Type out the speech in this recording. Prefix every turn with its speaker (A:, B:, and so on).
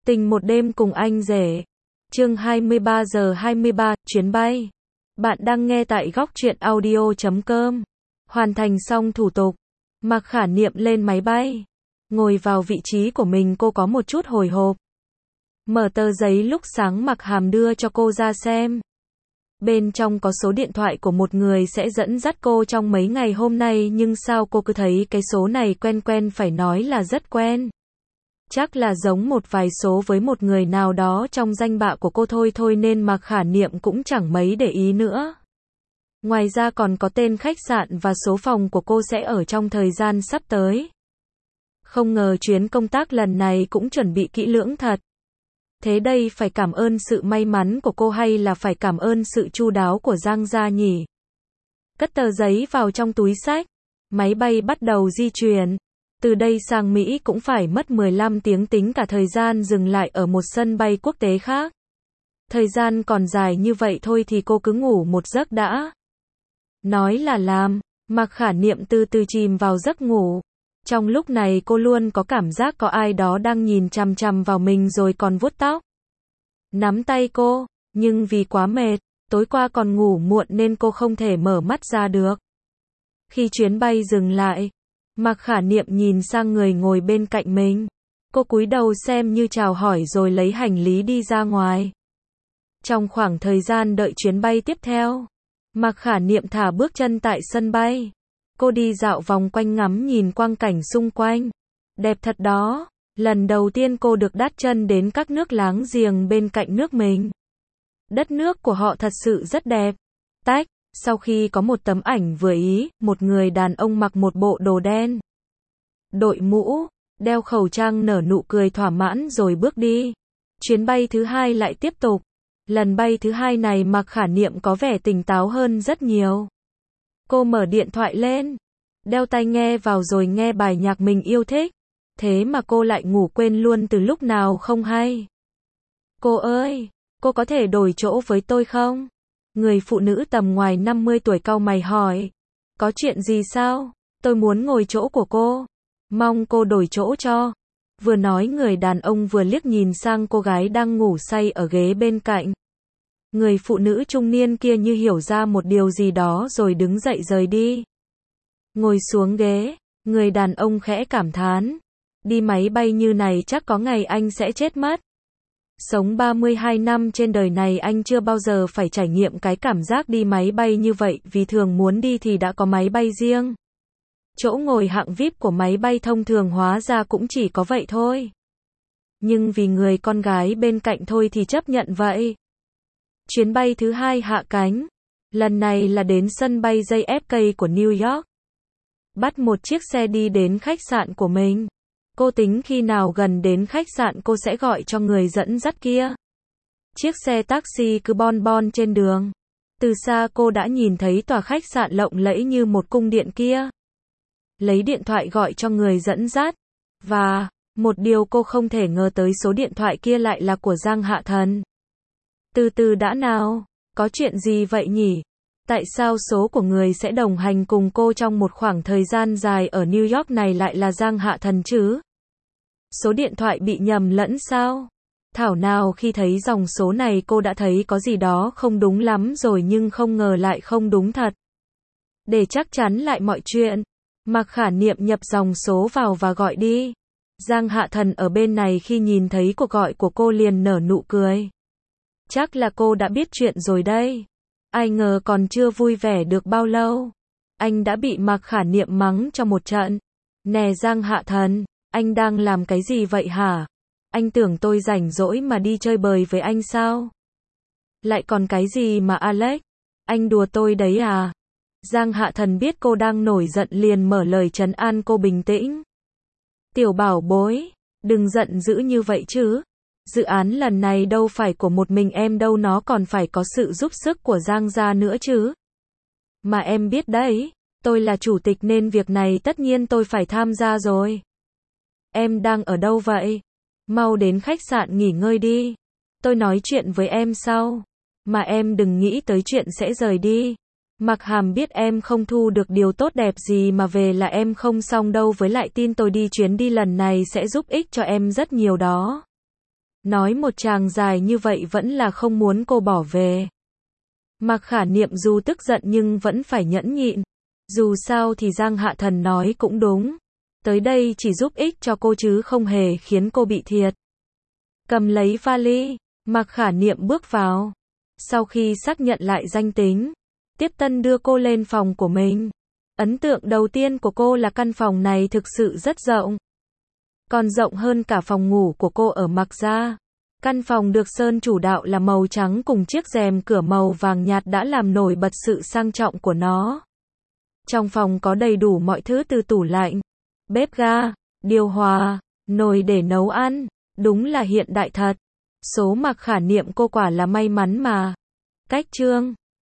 A: Tình một đêm cùng anh rể. Chương 23 giờ 23, chuyến bay. Bạn đang nghe tại góc truyện audio.com. Hoàn thành xong thủ tục, Mạc Khả Niệm lên máy bay. Ngồi vào vị trí của mình, cô có một chút hồi hộp. Mở tờ giấy lúc sáng Mạc Hàm đưa cho cô ra xem. Bên trong có số điện thoại của một người sẽ dẫn dắt cô trong mấy ngày hôm nay, nhưng sao cô cứ thấy cái số này quen quen, phải nói là rất quen. Chắc là giống một vài số với một người nào đó trong danh bạ của cô thôi nên Mạc Khả Niệm cũng chẳng mấy để ý nữa. Ngoài ra còn có tên khách sạn và số phòng của cô sẽ ở trong thời gian sắp tới. Không ngờ chuyến công tác lần này cũng chuẩn bị kỹ lưỡng thật. Thế đây phải cảm ơn sự may mắn của cô hay là phải cảm ơn sự chu đáo của Giang gia nhỉ? Cất tờ giấy vào trong túi xách. Máy bay bắt đầu di chuyển. Từ đây sang Mỹ cũng phải mất 15 tiếng tính cả thời gian dừng lại ở một sân bay quốc tế khác. Thời gian còn dài như vậy thôi thì cô cứ ngủ một giấc đã. Nói là làm, Mạc Khả Niệm từ từ chìm vào giấc ngủ. Trong lúc này cô luôn có cảm giác có ai đó đang nhìn chằm chằm vào mình rồi còn vuốt tóc. Nắm tay cô, nhưng vì quá mệt, tối qua còn ngủ muộn nên cô không thể mở mắt ra được. Khi chuyến bay dừng lại, Mạc Khả Niệm nhìn sang người ngồi bên cạnh mình. Cô cúi đầu xem như chào hỏi rồi lấy hành lý đi ra ngoài. Trong khoảng thời gian đợi chuyến bay tiếp theo, Mạc Khả Niệm thả bước chân tại sân bay. Cô đi dạo vòng quanh ngắm nhìn quang cảnh xung quanh. Đẹp thật đó. Lần đầu tiên cô được đáp chân đến các nước láng giềng bên cạnh nước mình. Đất nước của họ thật sự rất đẹp. Tách, sau khi có một tấm ảnh vừa ý, một người đàn ông mặc một bộ đồ đen, đội mũ, đeo khẩu trang nở nụ cười thỏa mãn rồi bước đi. Chuyến bay thứ hai lại tiếp tục. Lần bay thứ hai này Mạc Khả Niệm có vẻ tỉnh táo hơn rất nhiều. Cô mở điện thoại lên, đeo tai nghe vào rồi nghe bài nhạc mình yêu thích. Thế mà cô lại ngủ quên luôn từ lúc nào không hay. Cô ơi, cô có thể đổi chỗ với tôi không? Người phụ nữ tầm ngoài 50 tuổi cau mày hỏi. Có chuyện gì sao? Tôi muốn ngồi chỗ của cô. Mong cô đổi chỗ cho. Vừa nói người đàn ông vừa liếc nhìn sang cô gái đang ngủ say ở ghế bên cạnh. Người phụ nữ trung niên kia như hiểu ra một điều gì đó rồi đứng dậy rời đi. Ngồi xuống ghế, người đàn ông khẽ cảm thán. Đi máy bay như này chắc có ngày anh sẽ chết mất. Sống 32 năm trên đời này anh chưa bao giờ phải trải nghiệm cái cảm giác đi máy bay như vậy, vì thường muốn đi thì đã có máy bay riêng. Chỗ ngồi hạng VIP của máy bay thông thường hóa ra cũng chỉ có vậy thôi. Nhưng vì người con gái bên cạnh thôi thì chấp nhận vậy. Chuyến bay thứ hai hạ cánh. Lần này là đến sân bay JFK của New York. Bắt một chiếc xe đi đến khách sạn của mình. Cô tính khi nào gần đến khách sạn cô sẽ gọi cho người dẫn dắt kia. Chiếc xe taxi cứ bon bon trên đường. Từ xa cô đã nhìn thấy tòa khách sạn lộng lẫy như một cung điện kia. Lấy điện thoại gọi cho người dẫn dắt. Và, một điều cô không thể ngờ tới, số điện thoại kia lại là của Giang Hạ Thần. Từ từ đã nào, có chuyện gì vậy nhỉ? Tại sao số của người sẽ đồng hành cùng cô trong một khoảng thời gian dài ở New York này lại là Giang Hạ Thần chứ? Số điện thoại bị nhầm lẫn sao? Thảo nào khi thấy dòng số này cô đã thấy có gì đó không đúng lắm rồi, nhưng không ngờ lại không đúng thật. Để chắc chắn lại mọi chuyện, Mạc Khả Niệm nhập dòng số vào và gọi đi. Giang Hạ Thần ở bên này khi nhìn thấy cuộc gọi của cô liền nở nụ cười. Chắc là cô đã biết chuyện rồi đây. Ai ngờ còn chưa vui vẻ được bao lâu, anh đã bị Mạc Khả Niệm mắng cho một trận. Nè Giang Hạ Thần, anh đang làm cái gì vậy hả? Anh tưởng tôi rảnh rỗi mà đi chơi bời với anh sao? Lại còn cái gì mà Alex? Anh đùa tôi đấy à? Giang Hạ Thần biết cô đang nổi giận liền mở lời trấn an cô bình tĩnh. Tiểu bảo bối, đừng giận dữ như vậy chứ. Dự án lần này đâu phải của một mình em đâu, nó còn phải có sự giúp sức của Giang gia nữa chứ. Mà em biết đấy, tôi là chủ tịch nên việc này tất nhiên tôi phải tham gia rồi. Em đang ở đâu vậy? Mau đến khách sạn nghỉ ngơi đi. Tôi nói chuyện với em sau. Mà em đừng nghĩ tới chuyện sẽ rời đi. Mạc Hàm biết em không thu được điều tốt đẹp gì mà về là em không xong đâu, với lại tin tôi đi, chuyến đi lần này sẽ giúp ích cho em rất nhiều đó. nói một tràng dài như vậy vẫn là không muốn cô bỏ về. Mạc Khả Niệm dù tức giận nhưng vẫn phải nhẫn nhịn. Dù sao thì Giang Hạ Thần nói cũng đúng. Tới đây chỉ giúp ích cho cô chứ không hề khiến cô bị thiệt. Cầm lấy vali, Mạc Khả Niệm bước vào. Sau khi xác nhận lại danh tính, Tiếp Tân đưa cô lên phòng của mình. Ấn tượng đầu tiên của cô là căn phòng này thực sự rất rộng. Còn rộng hơn cả phòng ngủ của cô ở Mạc gia. Căn phòng được sơn chủ đạo là màu trắng cùng chiếc rèm cửa màu vàng nhạt đã làm nổi bật sự sang trọng của nó. Trong phòng có đầy đủ mọi thứ từ tủ lạnh, bếp ga, điều hòa, nồi để nấu ăn, đúng là hiện đại thật. Số Mạc Khả Niệm cô quả là may mắn mà. Cách chương